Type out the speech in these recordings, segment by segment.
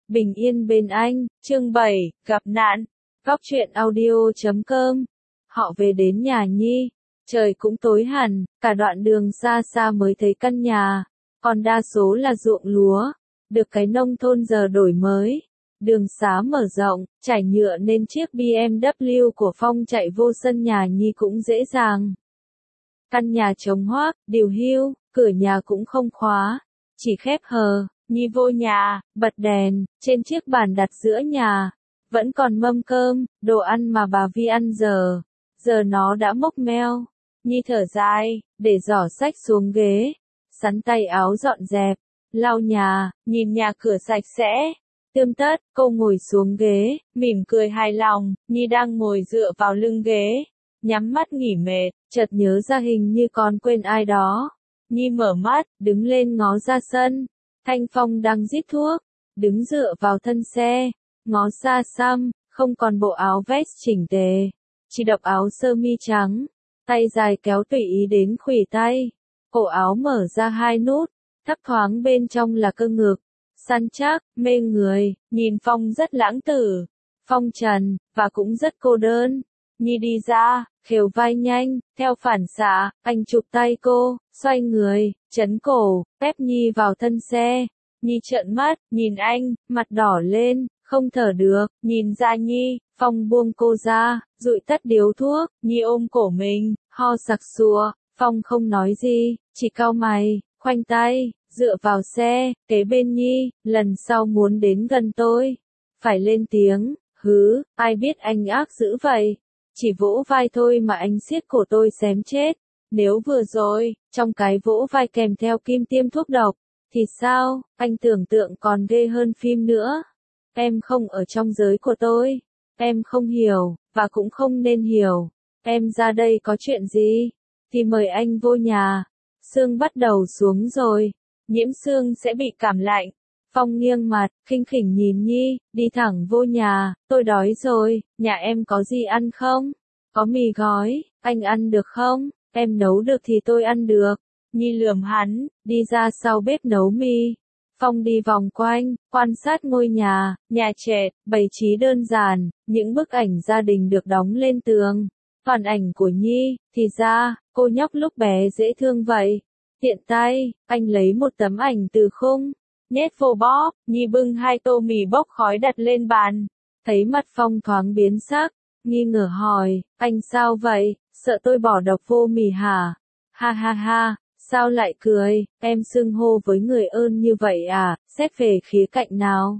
Bình yên bên anh, chương 7, gặp nạn. Góc truyện audio.com. Họ về đến nhà Nhi. Trời cũng tối hẳn, cả đoạn đường xa xa mới thấy căn nhà. Còn đa số là ruộng lúa. Được cái nông thôn giờ đổi mới. Đường xá mở rộng, trải nhựa nên chiếc BMW của Phong chạy vô sân nhà Nhi cũng dễ dàng. Căn nhà trống hoác, điều hưu, cửa nhà cũng không khóa. Chỉ khép hờ. Nhi vô nhà, bật đèn, trên chiếc bàn đặt giữa nhà. Vẫn còn mâm cơm, đồ ăn mà bà Vi ăn giờ nó đã mốc meo. Nhi thở dài, để giỏ sách xuống ghế. Sắn tay áo dọn dẹp, lau nhà, nhìn nhà cửa sạch sẽ. Tươm tất, cô ngồi xuống ghế, mỉm cười hài lòng. Nhi đang ngồi dựa vào lưng ghế, nhắm mắt nghỉ mệt, chợt nhớ ra hình như còn quên ai đó. Nhi mở mắt, đứng lên ngó ra sân. Thanh Phong đang rít thuốc, đứng dựa vào thân xe, ngó xa xăm, không còn bộ áo vest chỉnh tề, chỉ độc áo sơ mi trắng, tay dài kéo tùy ý đến khuỷu tay, cổ áo mở ra 2 nút, thấp thoáng bên trong là cơ ngực, săn chắc, mê người, nhìn Phong rất lãng tử, phong trần, và cũng rất cô đơn. Nhi đi ra, khều vai nhanh, theo phản xạ, anh chụp tay cô, xoay người, chấn cổ, ép Nhi vào thân xe. Nhi trợn mắt, nhìn anh, mặt đỏ lên, không thở được, nhìn ra Nhi, Phong buông cô ra, dụi tắt điếu thuốc, Nhi ôm cổ mình, ho sặc sụa, Phong không nói gì, chỉ cau mày, khoanh tay, dựa vào xe, kế bên Nhi, lần sau muốn đến gần tôi, phải lên tiếng, hứ, ai biết anh ác dữ vậy. Chỉ vỗ vai thôi mà anh siết cổ tôi xém chết. Nếu vừa rồi, trong cái vỗ vai kèm theo kim tiêm thuốc độc, thì sao, anh tưởng tượng còn ghê hơn phim nữa. Em không ở trong giới của tôi. Em không hiểu, và cũng không nên hiểu. Em ra đây có chuyện gì? Thì mời anh vô nhà. Sương bắt đầu xuống rồi. Nhiễm Sương sẽ bị cảm lạnh. Phong nghiêng mặt, khinh khỉnh nhìn Nhi, đi thẳng vô nhà, tôi đói rồi, nhà em có gì ăn không? Có mì gói, anh ăn được không? Em nấu được thì tôi ăn được. Nhi lườm hắn, đi ra sau bếp nấu mì. Phong đi vòng quanh, quan sát ngôi nhà trệt, bày trí đơn giản, những bức ảnh gia đình được đóng lên tường. Toàn ảnh của Nhi, thì ra, cô nhóc lúc bé dễ thương vậy. Tiện tay, anh lấy một tấm ảnh từ khung. Nhét vô bóp, Nhi bưng 2 tô mì bốc khói đặt lên bàn. Thấy mặt Phong thoáng biến sắc, nghi ngờ hỏi, anh sao vậy, sợ tôi bỏ độc vô mì hả? Ha ha ha, sao lại cười, em xưng hô với người ơn như vậy à, xét về khía cạnh nào?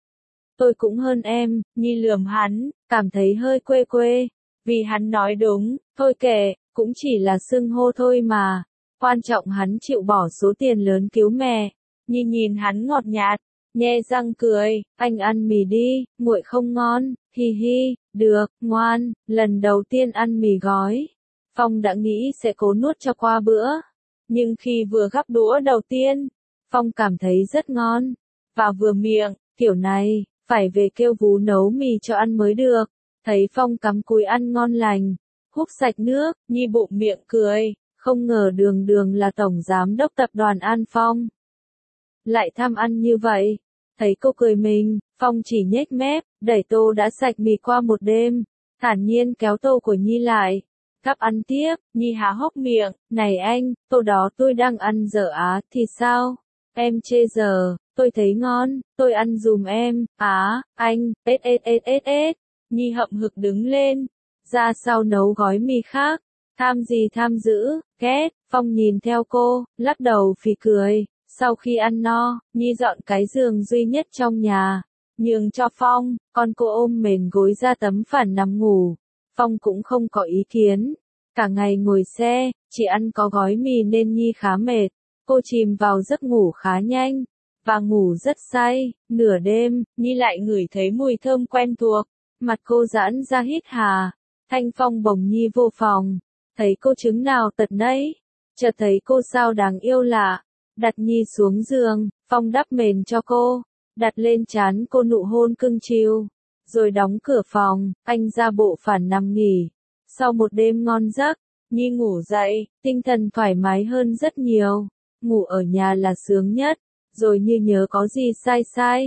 Tôi cũng hơn em, Nhi lườm hắn, cảm thấy hơi quê quê. Vì hắn nói đúng, thôi kệ, cũng chỉ là xưng hô thôi mà. Quan trọng hắn chịu bỏ số tiền lớn cứu mẹ. Nhi nhìn hắn ngọt nhạt, nhe răng cười, anh ăn mì đi, nguội không ngon, hi hi, được, ngoan, lần đầu tiên ăn mì gói. Phong đã nghĩ sẽ cố nuốt cho qua bữa, nhưng khi vừa gắp đũa đầu tiên, Phong cảm thấy rất ngon, và vừa miệng, kiểu này, phải về kêu Vú nấu mì cho ăn mới được. Thấy Phong cắm cúi ăn ngon lành, húp sạch nước, Nhi bụng miệng cười, không ngờ Đường Đường là tổng giám đốc tập đoàn An Phong. Lại tham ăn như vậy. Thấy cô cười mình, Phong chỉ nhếch mép, đẩy tô đã sạch mì qua một đêm, thản nhiên kéo tô của Nhi lại. Gắp ăn tiếp, Nhi há hốc miệng, này anh, tô đó tôi đang ăn dở á, thì sao? Em chê dở, tôi thấy ngon, tôi ăn dùm em, anh, ết. Nhi hậm hực đứng lên, ra sau nấu gói mì khác. Tham gì tham dữ, ghét, Phong nhìn theo cô, lắc đầu phì cười. Sau khi ăn no, Nhi dọn cái giường duy nhất trong nhà, nhường cho Phong, con cô ôm mền gối ra tấm phản nằm ngủ. Phong cũng không có ý kiến. Cả ngày ngồi xe, chỉ ăn có gói mì nên Nhi khá mệt. Cô chìm vào giấc ngủ khá nhanh, và ngủ rất say. Nửa đêm, Nhi lại ngửi thấy mùi thơm quen thuộc. Mặt cô giãn ra hít hà. Thanh Phong bồng Nhi vô phòng. Thấy cô trứng nào tật nấy. Chợt thấy cô sao đáng yêu lạ. Đặt Nhi xuống giường, Phong đắp mền cho cô, đặt lên trán cô nụ hôn cưng chiều, rồi đóng cửa phòng, anh ra bộ phản nằm nghỉ. Sau một đêm ngon giấc, Nhi ngủ dậy, tinh thần thoải mái hơn rất nhiều. Ngủ ở nhà là sướng nhất, rồi như nhớ có gì sai sai.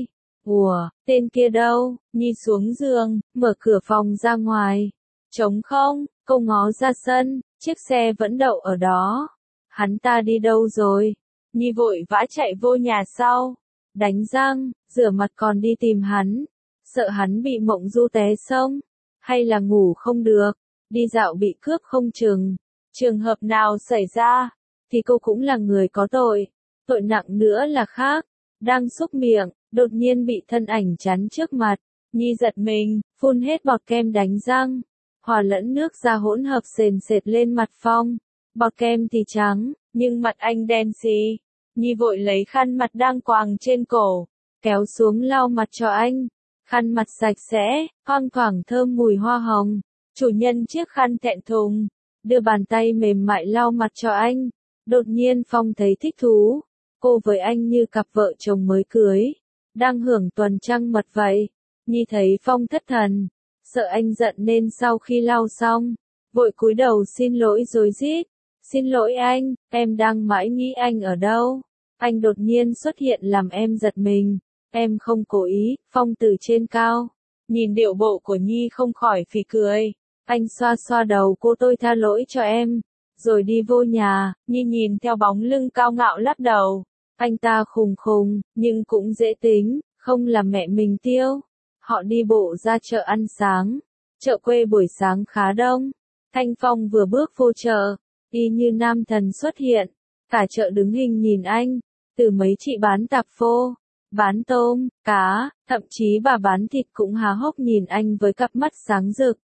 Ủa, tên kia đâu? Nhi xuống giường, mở cửa phòng ra ngoài. Trống không, cô ngó ra sân, chiếc xe vẫn đậu ở đó. Hắn ta đi đâu rồi? Nhi vội vã chạy vô nhà sau. Đánh răng, rửa mặt còn đi tìm hắn. Sợ hắn bị mộng du té sông. Hay là ngủ không được. Đi dạo bị cướp không chừng. Trường hợp nào xảy ra, thì cô cũng là người có tội. Tội nặng nữa là khác. Đang xúc miệng, đột nhiên bị thân ảnh chắn trước mặt. Nhi giật mình, phun hết bọt kem đánh răng. Hòa lẫn nước ra hỗn hợp sền sệt lên mặt Phong. Bọt kem thì trắng, nhưng mặt anh đen xì. Nhi vội lấy khăn mặt đang quàng trên cổ, kéo xuống lau mặt cho anh. Khăn mặt sạch sẽ, thoang thoảng thơm mùi hoa hồng. Chủ nhân chiếc khăn thẹn thùng, đưa bàn tay mềm mại lau mặt cho anh. Đột nhiên Phong thấy thích thú. Cô với anh như cặp vợ chồng mới cưới, đang hưởng tuần trăng mật vậy. Nhi thấy Phong thất thần, sợ anh giận nên sau khi lau xong, vội cúi đầu xin lỗi rối rít. Xin lỗi anh, em đang mãi nghĩ anh ở đâu. Anh đột nhiên xuất hiện làm em giật mình. Em không cố ý. Phong từ trên cao, nhìn điệu bộ của Nhi không khỏi phì cười. Anh xoa xoa đầu cô, tôi tha lỗi cho em. Rồi đi vô nhà. Nhi nhìn theo bóng lưng cao ngạo lắc đầu. Anh ta khùng khùng, nhưng cũng dễ tính, không là mẹ mình Tiêu. Họ đi bộ ra chợ ăn sáng. Chợ quê buổi sáng khá đông. Thanh Phong vừa bước vô chợ, y như nam thần xuất hiện. Cả chợ đứng hình nhìn anh. Từ mấy chị bán tạp phô, bán tôm, cá, thậm chí bà bán thịt cũng há hốc nhìn anh với cặp mắt sáng rực.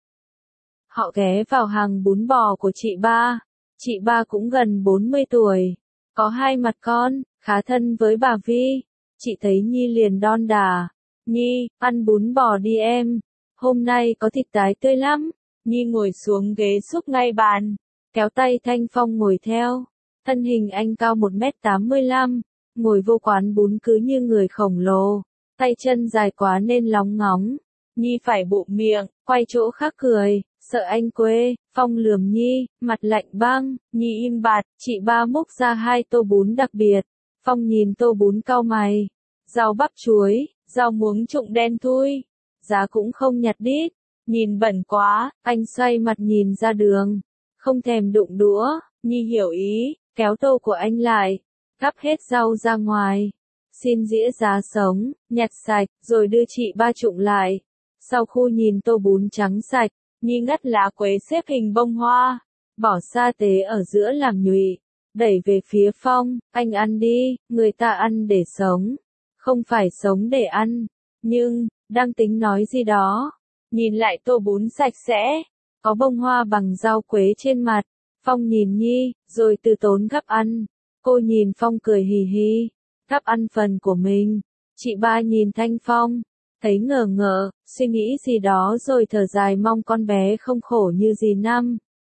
Họ ghé vào hàng bún bò của chị ba. Chị ba cũng gần 40 tuổi. Có hai mặt con, khá thân với bà Vi. Chị thấy Nhi liền đon đả. Nhi, ăn bún bò đi em. Hôm nay có thịt tái tươi lắm. Nhi ngồi xuống ghế xúc ngay bàn, kéo tay Thanh Phong ngồi theo. Thân hình anh cao 1m85, ngồi vô quán bún cứ như người khổng lồ. Tay chân dài quá nên lóng ngóng. Nhi phải bụm miệng, quay chỗ khác cười, sợ anh quê. Phong lườm Nhi, mặt lạnh băng. Nhi im bặt. Chị ba múc ra 2 tô bún đặc biệt. Phong nhìn tô bún cau mày. Rau bắp chuối, rau muống trụng đen thui. Giá cũng không nhặt đít. Nhìn bẩn quá. Anh xoay mặt nhìn ra đường, không thèm đụng đũa. Nhi hiểu ý, kéo tô của anh lại, gắp hết rau ra ngoài. Xin dĩa giá sống, nhặt sạch, rồi đưa chị ba trụng lại. Sau khu nhìn tô bún trắng sạch, Nhi ngắt lá quế xếp hình bông hoa, bỏ sa tế ở giữa làm nhụy, đẩy về phía Phong. Anh ăn đi, người ta ăn để sống, không phải sống để ăn. Nhưng, đang tính nói gì đó, nhìn lại tô bún sạch sẽ, có bông hoa bằng rau quế trên mặt. Phong nhìn Nhi, rồi từ tốn gắp ăn. Cô nhìn Phong cười hì hì, gắp ăn phần của mình. Chị ba nhìn Thanh Phong, thấy ngờ ngợ, suy nghĩ gì đó rồi thở dài mong con bé không khổ như dì Năm.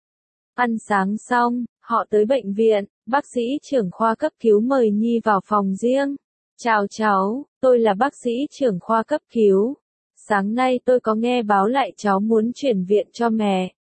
Ăn sáng xong, họ tới bệnh viện, bác sĩ trưởng khoa cấp cứu mời Nhi vào phòng riêng. Chào cháu, tôi là bác sĩ trưởng khoa cấp cứu. Sáng nay tôi có nghe báo lại cháu muốn chuyển viện cho mẹ.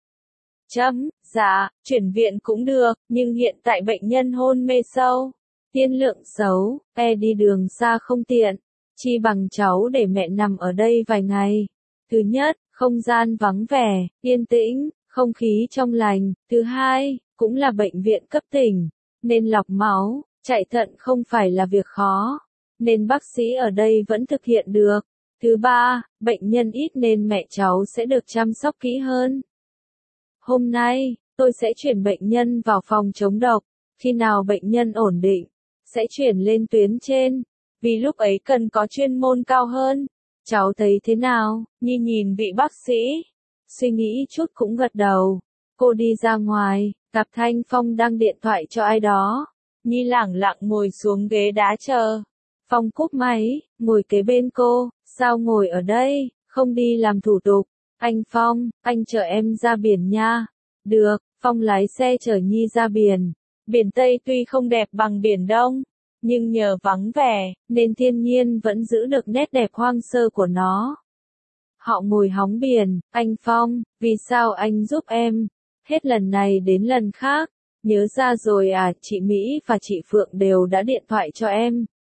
Dạ, chuyển viện cũng được, nhưng hiện tại bệnh nhân hôn mê sâu. Tiên lượng xấu, đi đường xa không tiện. Chi bằng cháu để mẹ nằm ở đây vài ngày. Thứ nhất, không gian vắng vẻ, yên tĩnh, không khí trong lành. Thứ hai, cũng là bệnh viện cấp tỉnh, nên lọc máu, chạy thận không phải là việc khó, nên bác sĩ ở đây vẫn thực hiện được. Thứ ba, bệnh nhân ít nên mẹ cháu sẽ được chăm sóc kỹ hơn. Hôm nay, tôi sẽ chuyển bệnh nhân vào phòng chống độc. Khi nào bệnh nhân ổn định, sẽ chuyển lên tuyến trên, vì lúc ấy cần có chuyên môn cao hơn. Cháu thấy thế nào? Nhi nhìn vị bác sĩ, suy nghĩ chút cũng gật đầu. Cô đi ra ngoài, gặp Thanh Phong đang điện thoại cho ai đó. Nhi lẳng lặng ngồi xuống ghế đá chờ. Phong cúp máy, ngồi kế bên cô. Sao ngồi ở đây, không đi làm thủ tục? Anh Phong, anh chở em ra biển nha. Được, Phong lái xe chở Nhi ra biển. Biển Tây tuy không đẹp bằng biển Đông, nhưng nhờ vắng vẻ, nên thiên nhiên vẫn giữ được nét đẹp hoang sơ của nó. Họ ngồi hóng biển. Anh Phong, vì sao anh giúp em? Hết lần này đến lần khác. Nhớ ra rồi à, chị Mỹ và chị Phượng đều đã điện thoại cho em.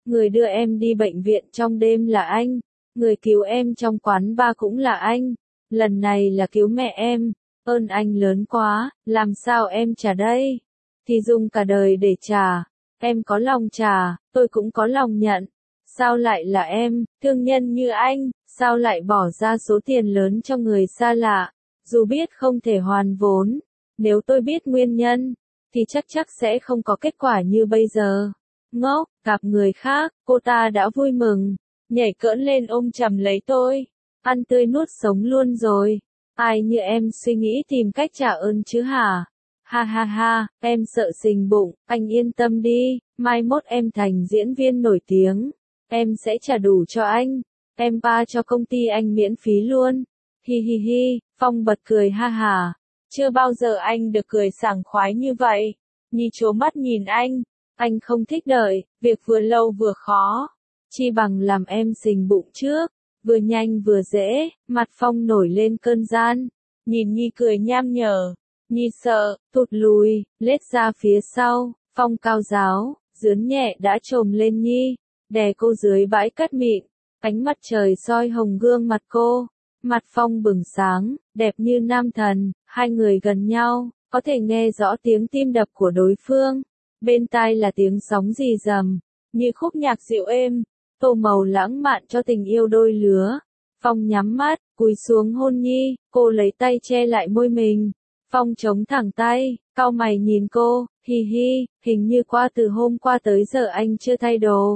Người đưa em đi bệnh viện trong đêm là anh. Người cứu em trong quán bar cũng là anh. Lần này là cứu mẹ em. Ơn anh lớn quá, làm sao em trả đây? Thì dùng cả đời để trả. Em có lòng trả, tôi cũng có lòng nhận. Sao lại là em, thương nhân như anh, sao lại bỏ ra số tiền lớn cho người xa lạ, dù biết không thể hoàn vốn. Nếu tôi biết nguyên nhân, thì chắc sẽ không có kết quả như bây giờ. Ngốc, gặp người khác, cô ta đã vui mừng, nhảy cỡn lên ôm chầm lấy tôi. Ăn tươi nuốt sống luôn rồi. Ai như em suy nghĩ tìm cách trả ơn chứ hả? Ha ha ha, em sợ xình bụng, anh yên tâm đi, mai mốt em thành diễn viên nổi tiếng. Em sẽ trả đủ cho anh. Em ba cho công ty anh miễn phí luôn. Hi hi hi, Phong bật cười ha hà. Chưa bao giờ anh được cười sảng khoái như vậy. Nhi trố mắt nhìn anh không thích đợi, việc vừa lâu vừa khó. Chi bằng làm em xình bụng trước, vừa nhanh vừa dễ, mặt Phong nổi lên cơn gian. Nhìn Nhi cười nham nhở, Nhi sợ, tụt lùi, lết ra phía sau, Phong cao giáo, dướn nhẹ đã trồm lên Nhi, đè cô dưới bãi cát mịn, ánh mặt trời soi hồng gương mặt cô. Mặt Phong bừng sáng, đẹp như nam thần, hai người gần nhau, có thể nghe rõ tiếng tim đập của đối phương. Bên tai là tiếng sóng rì rầm, như khúc nhạc dịu êm, tô màu lãng mạn cho tình yêu đôi lứa. Phong nhắm mắt, cúi xuống hôn Nhi, cô lấy tay che lại môi mình. Phong chống thẳng tay, cau mày nhìn cô, hi hi, hình như qua từ hôm qua tới giờ anh chưa thay đồ.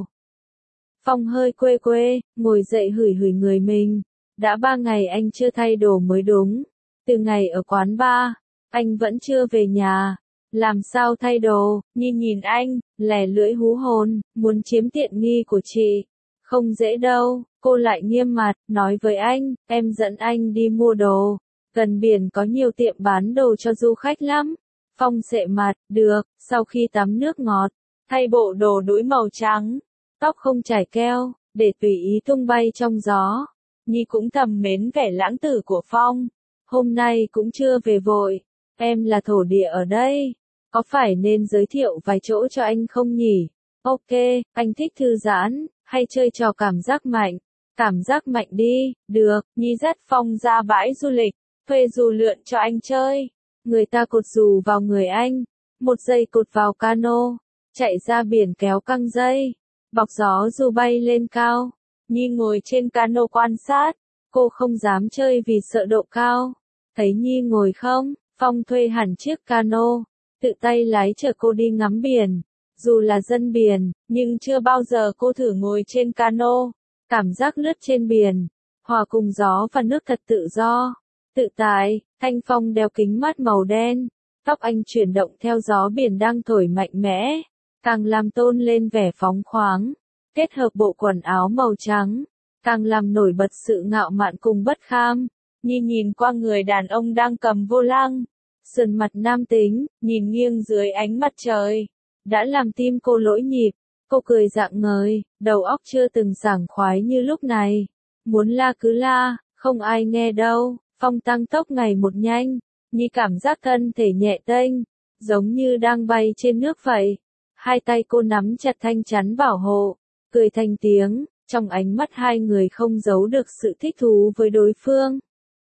Phong hơi quê quê, ngồi dậy hửi hửi người mình. Đã 3 ngày anh chưa thay đồ mới đúng. Từ ngày ở quán bar, anh vẫn chưa về nhà. Làm sao thay đồ? Nhi nhìn anh, lè lưỡi hú hồn, muốn chiếm tiện nghi của chị. Không dễ đâu, cô lại nghiêm mặt, nói với anh, em dẫn anh đi mua đồ. Gần biển có nhiều tiệm bán đồ cho du khách lắm. Phong sệ mặt, được, sau khi tắm nước ngọt, thay bộ đồ đuổi màu trắng, tóc không chải keo, để tùy ý tung bay trong gió. Nhi cũng thầm mến vẻ lãng tử của Phong. Hôm nay cũng chưa về vội, em là thổ địa ở đây. Có phải nên giới thiệu vài chỗ cho anh không nhỉ? Ok, anh thích thư giãn, hay chơi trò cảm giác mạnh? Cảm giác mạnh đi, được, Nhi dắt Phong ra bãi du lịch, thuê dù lượn cho anh chơi. Người ta cột dù vào người anh, một dây cột vào cano, chạy ra biển kéo căng dây, bọc gió dù bay lên cao. Nhi ngồi trên cano quan sát, cô không dám chơi vì sợ độ cao. Thấy Nhi ngồi không, Phong thuê hẳn chiếc cano, tự tay lái chở cô đi ngắm biển. Dù là dân biển, nhưng chưa bao giờ cô thử ngồi trên cano. Cảm giác lướt trên biển, hòa cùng gió và nước thật tự do, tự tại. Thanh Phong đeo kính mát màu đen, tóc anh chuyển động theo gió biển đang thổi mạnh mẽ, càng làm tôn lên vẻ phóng khoáng. Kết hợp bộ quần áo màu trắng, càng làm nổi bật sự ngạo mạn cùng bất kham. Nhi nhìn qua người đàn ông đang cầm vô lăng, sườn mặt nam tính, nhìn nghiêng dưới ánh mặt trời, đã làm tim cô lỗi nhịp. Cô cười rạng ngời, đầu óc chưa từng sảng khoái như lúc này. Muốn la cứ la, không ai nghe đâu. Phong tăng tốc ngày một nhanh, Nhi cảm giác thân thể nhẹ tênh, giống như đang bay trên nước vậy. Hai tay cô nắm chặt thanh chắn bảo hộ, cười thành tiếng, trong ánh mắt hai người không giấu được sự thích thú với đối phương.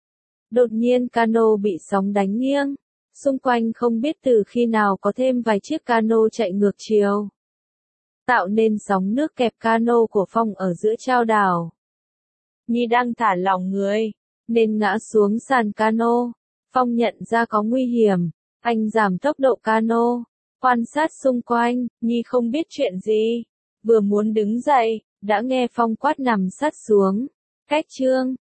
Đột nhiên cano bị sóng đánh nghiêng, xung quanh không biết từ khi nào có thêm vài chiếc cano chạy ngược chiều, tạo nên sóng nước kẹp cano của Phong ở giữa chao đảo. Nhi đang thả lỏng người, nên ngã xuống sàn cano. Phong nhận ra có nguy hiểm, anh giảm tốc độ cano, quan sát xung quanh. Nhi không biết chuyện gì, vừa muốn đứng dậy, đã nghe Phong quát nằm sắt xuống. Cách chương